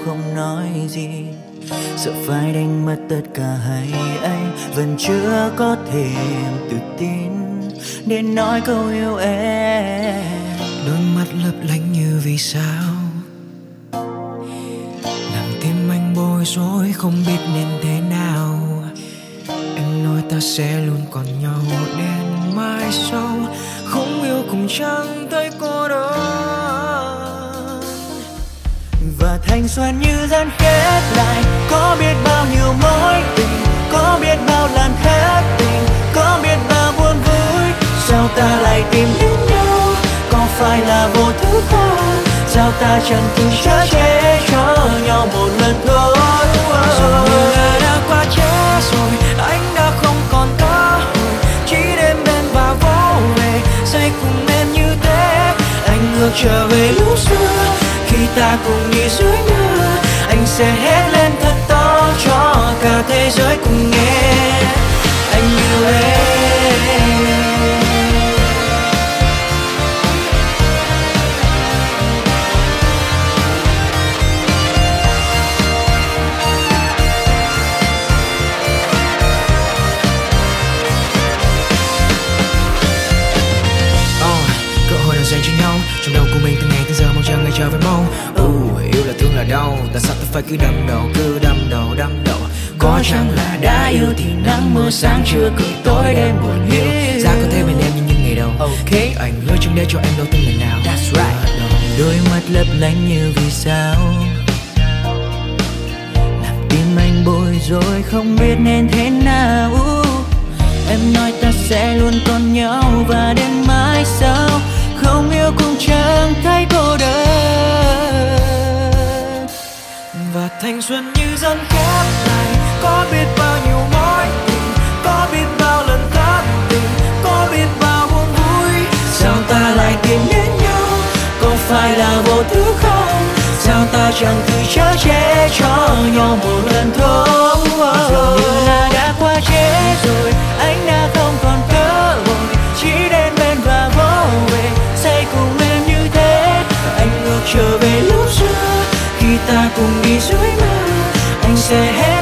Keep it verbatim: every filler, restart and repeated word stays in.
không nói gì, sợ phải đánh mất tất cả hay anh vẫn chưa có thêm tự tin để nói câu yêu em. Đôi mắt lấp lánh như vì sao, làm tim anh bối rối không biết nên thế nào. Em nói ta sẽ luôn còn nhau đến mai sau, không yêu cũng chẳng thấy cô đơn. Và thanh xuân như dần khép lại, có biết bao nhiêu mối tình, có biết bao lần hết tình, có biết bao buồn vui. Sao ta lại tìm đến nhau, có phải là vô thứ không? Sao ta chẳng từng chở che cho nhau một lần thôi. Dường như là đã quá trễ rồi, anh đã không còn cơ hội, chỉ đêm bên và vô về, say cùng em như thế. Anh ngược trở về lúc xưa, khi ta cùng đi dưới mưa, anh sẽ hét lên thật to cho cả thế giới cùng nghe. Anh yêu em. Dành cho nhau trong đầu của mình từ ngày tới giờ mong chờ ngày trở về mau. uh, Yêu là thương là đau, tại sao tôi phải cứ đâm đầu cứ đâm đầu đâm đầu. Có chăng là đã yêu thì nắng mưa sáng trưa cười tối đêm buồn hiu, ra có thể bên em như những ngày đầu. Ok, anh hứa chẳng để cho em đâu từng ngày nào. That's right. Đôi mắt lấp lánh như vì sao, làm tim anh bối rối không biết nên thế nào. Em nói ta sẽ luôn còn nhau và đến mãi sau, không yêu cũng chẳng thấy cô đơn. Và thanh xuân như dần khép lại, có biết bao nhiêu mối tình, có biết bao lần thất tình, có biết bao buồn vui. Sao ta lại tìm đến nhau, có phải là vô thứ không? Sao ta chẳng thử chở che cho nhau một lần thôi. Dường như là đã quá trễ rồi, anh đã không còn cơ hội, chỉ đến bên và vô về, say cùng em như thế. Anh ngược trở về lúc xưa, khi ta cùng đi dưới mưa, anh sẽ hết